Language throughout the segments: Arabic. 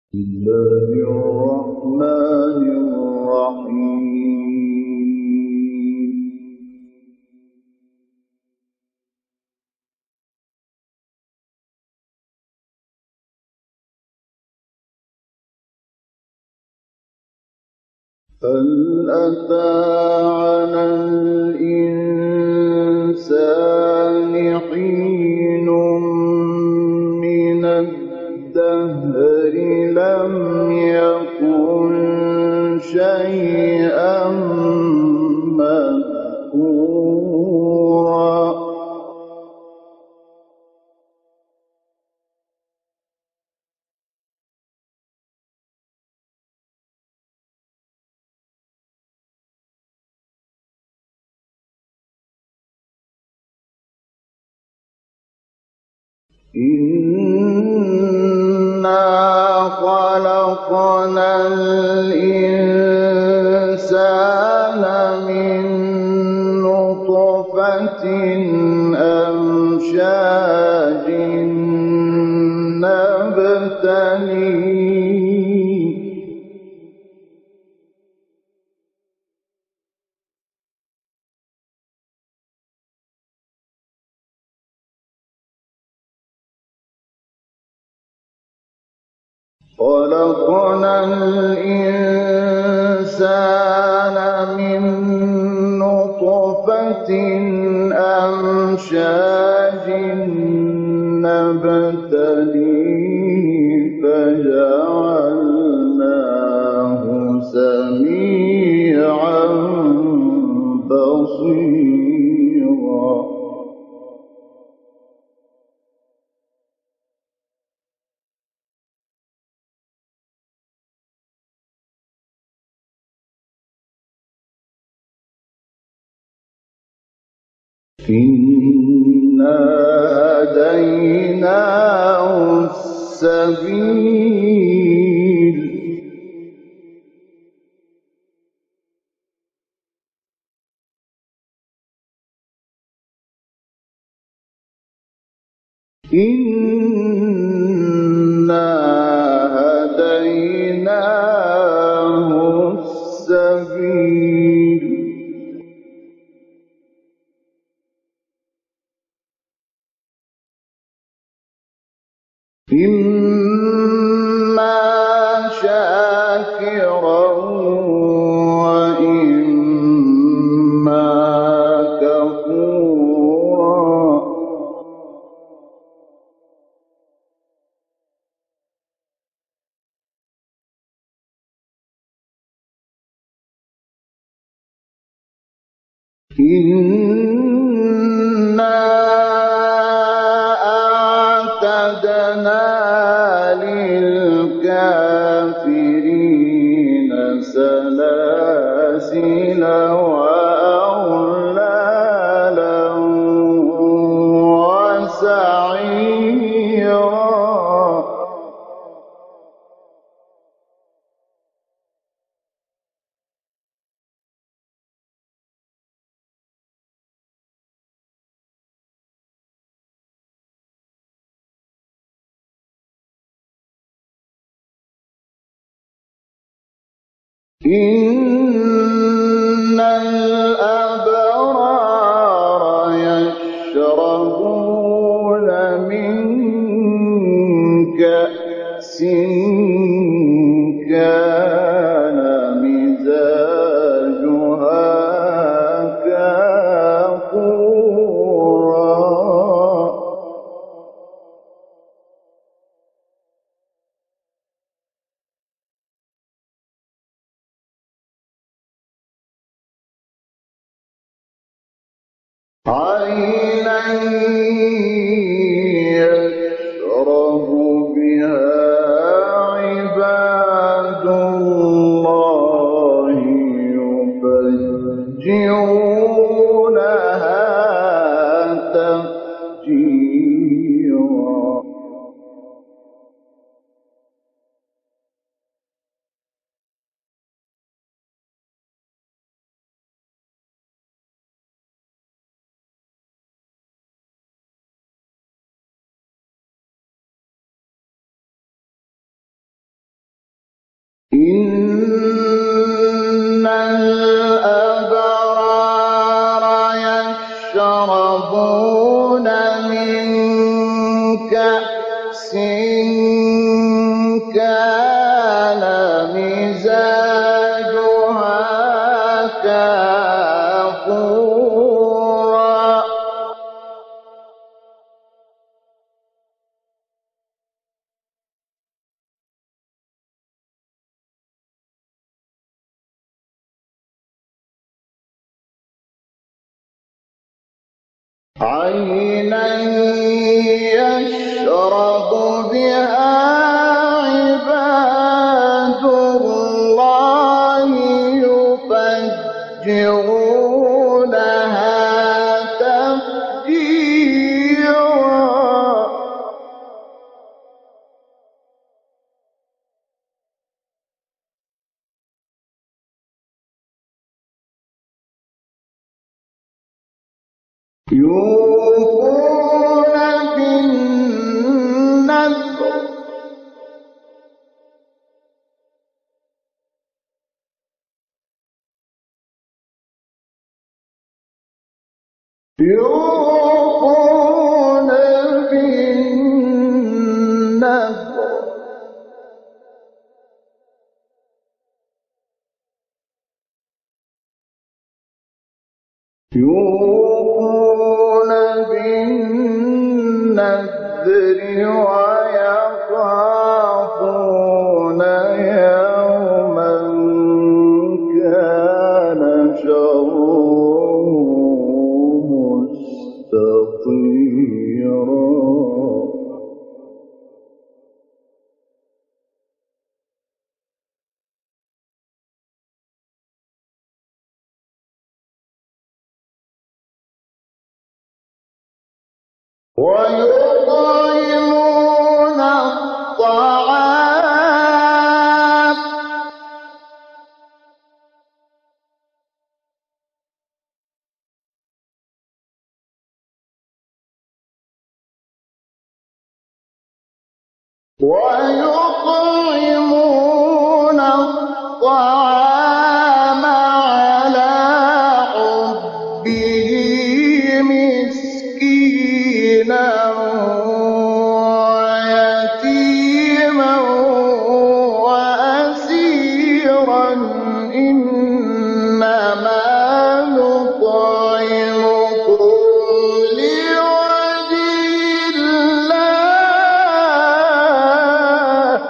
بسم الله الرحمن الرحيم. هل أتى على الإنسان حين من الدهر لم يكن شيئا مذكورا. إنا خلقنا الإنسان من نطفة أمشاج نبتليه خلقنا الإنسان من نطفة أمشاج نبتليه فجعلناه سميعا بصيرا. إنا هديناه السبيل إنا هديناه السبيل إما شاكرا وإما كفورا. إنا أعتدنا للكافرين سلاسل وأغلالا وسعيرا. إن الأبرار يشربون من كأس كان مزاجها كافورا. إن الأبرار يشربون من كأس كان مزاجها كافورا عينا يشرب بها عباد الله يفجرونها تفجيرا يوفون بالنذر يوفون بالنذر يوفون بالنذر ويخافون يوما كان شره مستطيرا ويطعمون الطعام على حبه مسكينا ويتيما وأسيرا إنما نطعمكم لوجه الله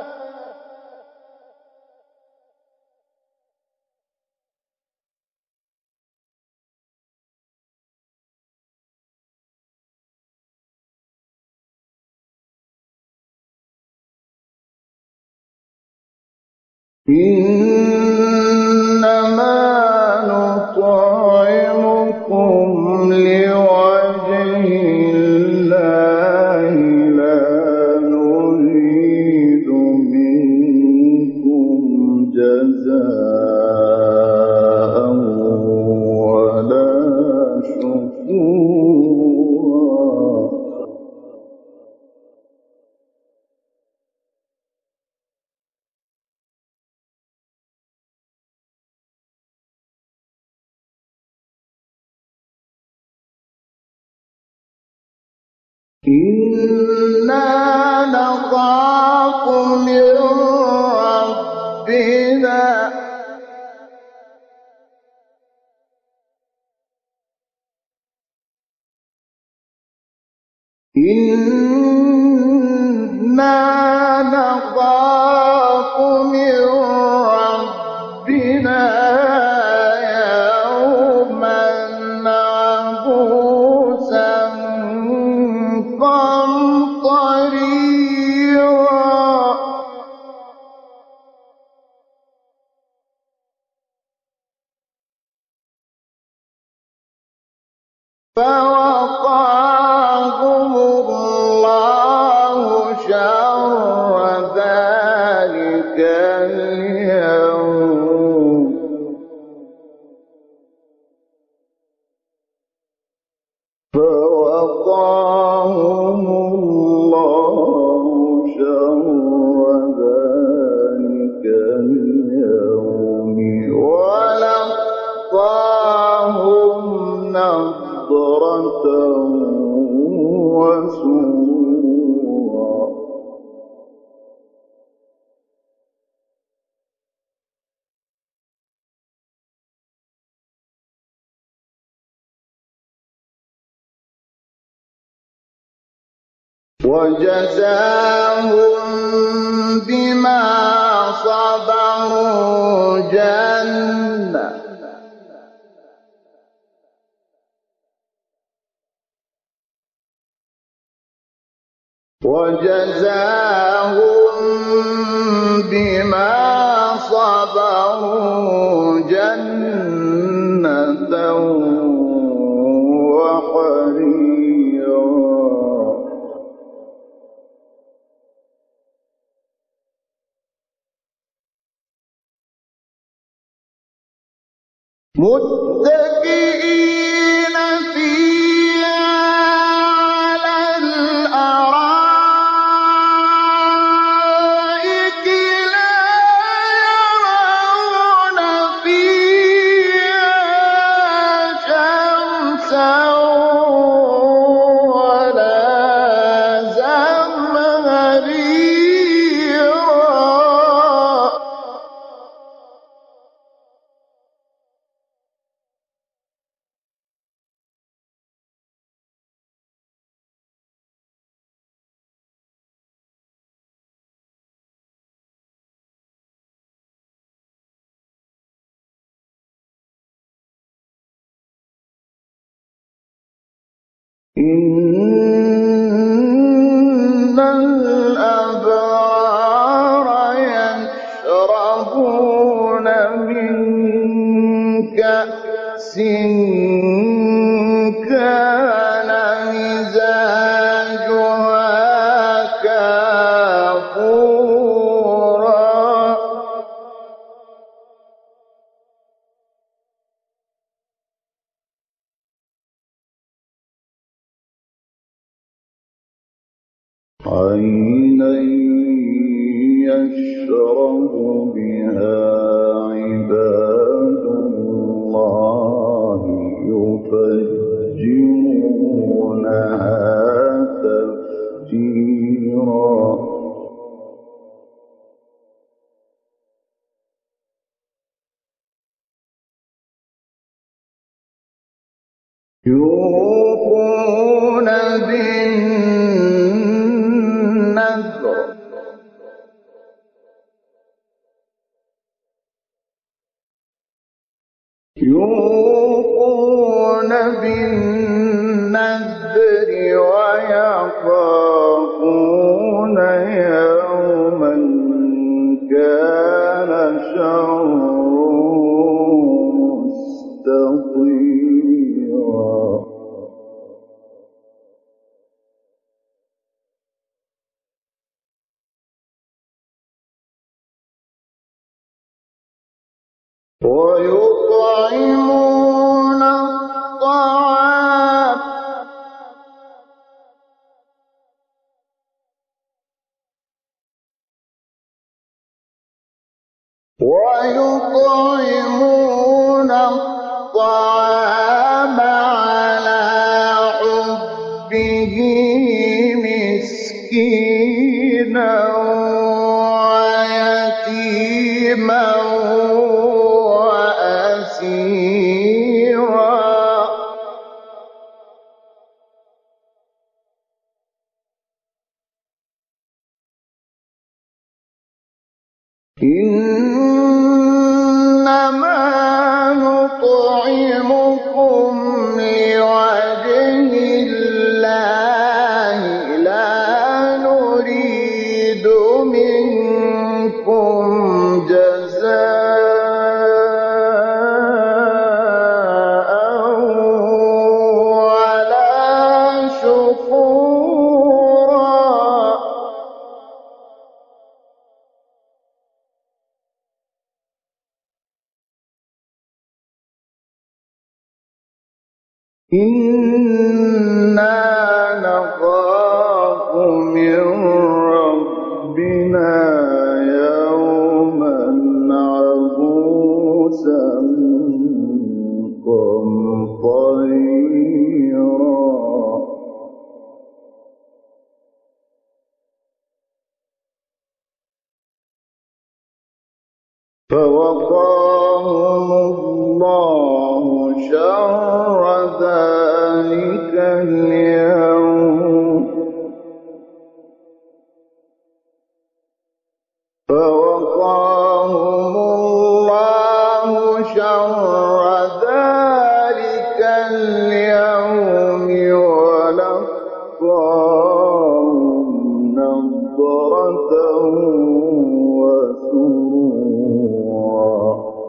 إنما نطعمكم لوجه الله لا نريد منكم جزاء ولا شكورا إنا نخاف من ربنا يوما عبوسا قمطريرا فوقاهم الله شر ذلك اليوم فوقاهم الله شر ذلك اليوم وسورا وجزاهم بما صبروا جنة وجزاهم بما صبروا جنة وحريرا متكئين فيها على الأرائك لا يرون فيها شمسا ولا زمهريرا إن الأبرار يشربون من كأس كان مزاجها كافورا عينا يشرب بها عباد الله يفجرونها تفجيرا يوفون بالنذر ويخافون يوما كان شره مستطيرا ويطعمون الطعام على حبه مسكينا ويتيما وأسيرا إنما نطعمكم لوجه الله لا نريد منكم جزاء ولا شكورا إنا نخاف من ربنا يوما عبوسا قمطريرا فوقاهم الله شر ذلك اليوم فوقاهم الله شر ذلك اليوم ولقاهم نضرة وسرورا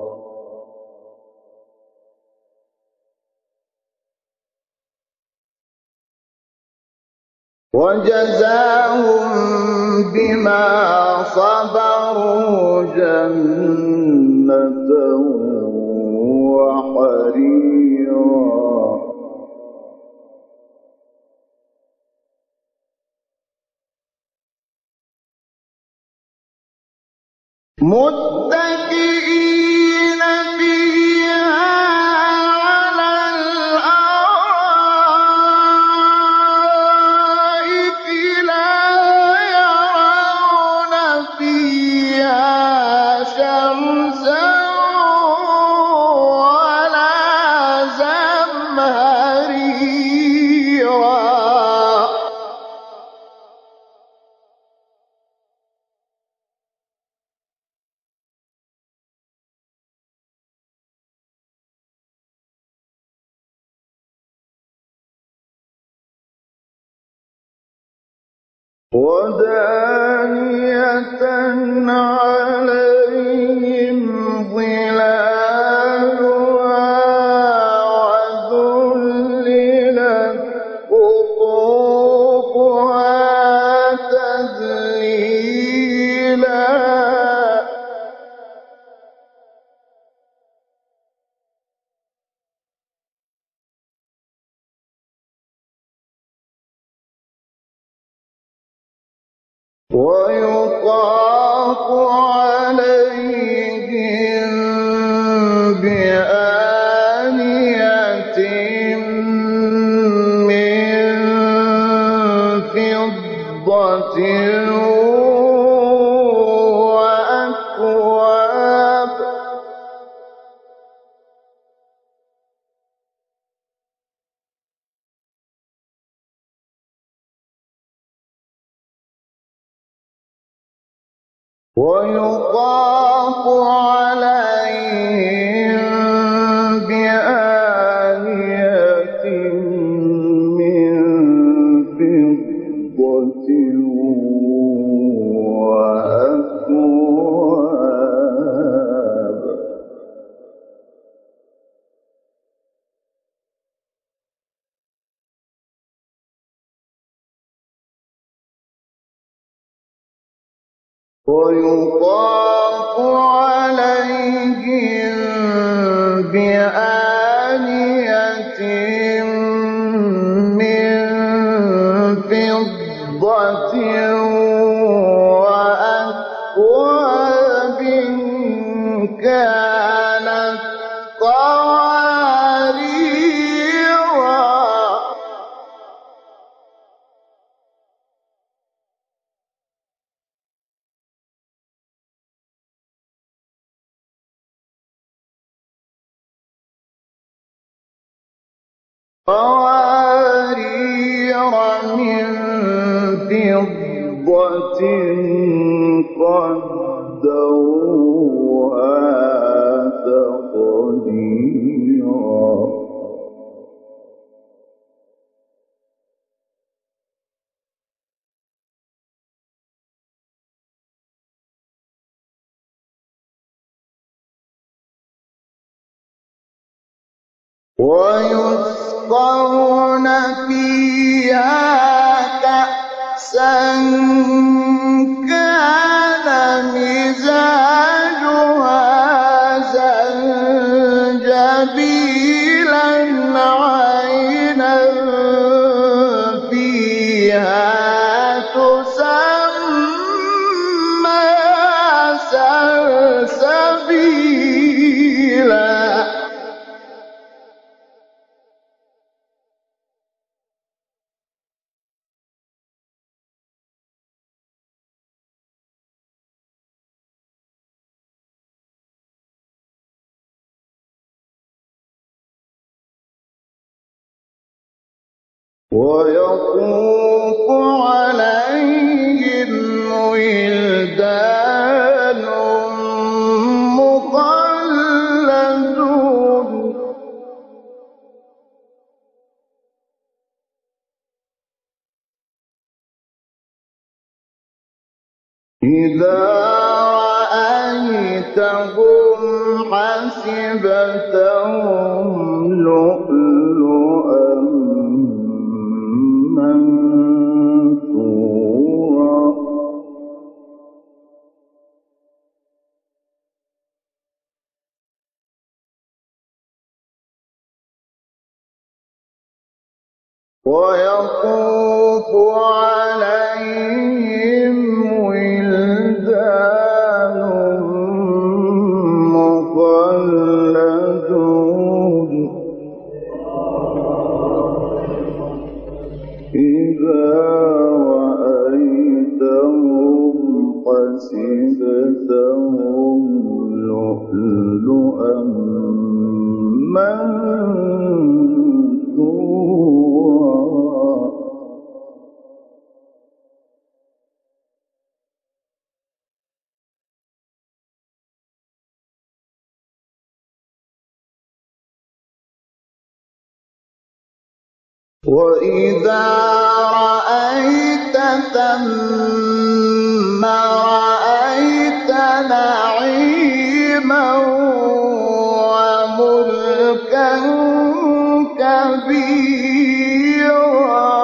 وجزاهم بما صبروا جنة وحريرا متكئين فيها على الأرائك لا يرون فيها شمسا ولا زمهريرا ودانية عليهم ظلالها وذللت قطوفها تذليلا ويطاف عليهم بآنية من فضة وأكواب ويطاف عليهم بآنية من فضة وأكواب ويطاف عليهم بآنية من فضة وأكواب كانت قواريرا من فضة قدروها تقديرا ويسقون فيها كأسا كان مزاجها زنجبيلا عينا فيها تسمى سلسبيلا ويطوف عليهم ولدان مخلدون إذا رأيتهم حسبتهم لؤلؤا منثورا ويطوف عليهم ولدان مخلدون إذا رأيتهم حسبتهم لؤلؤا منثورا وإذا رأيت ثم رأيت نعيما وملكا كبيرا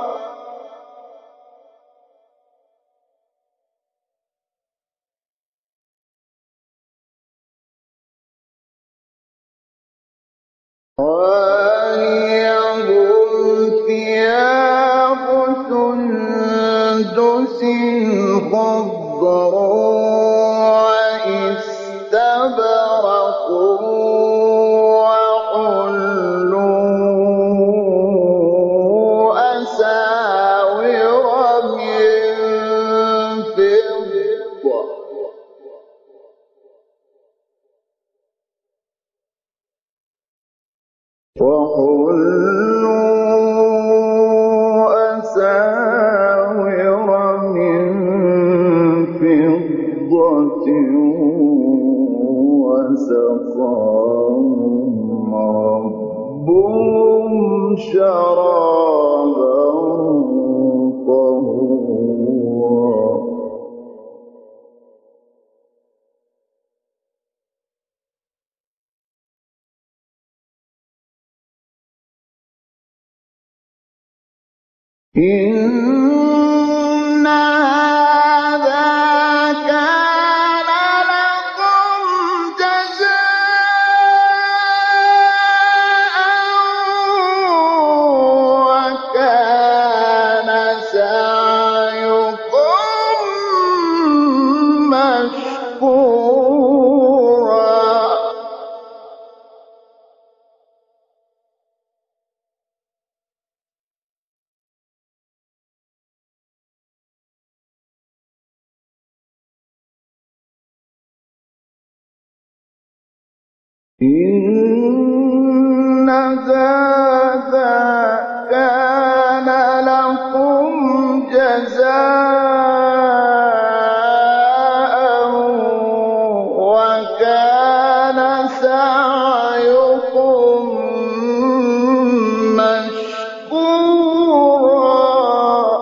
ثياب سندس خضر واستبرق وحلوا أساور من فضة وسقاهم ربهم شرابا طهورا إن هذا كان لكم جزاء وكان سعيكم مشكورا إن هذا كان لكم جزاء وكان سعيكم مشكورا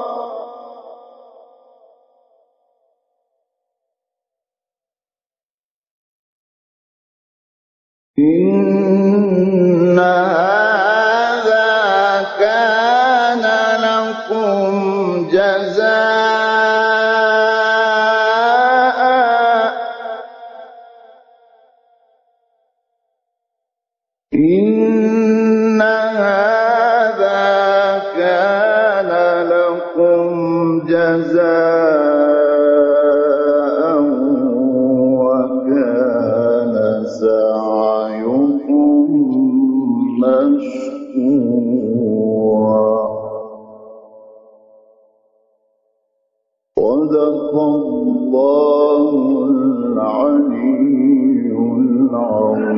إن هذا كان لكم جزاء إن هذا كان لكم جزاء وكان سعيكم مشكورا صدق الله العلي العظيم.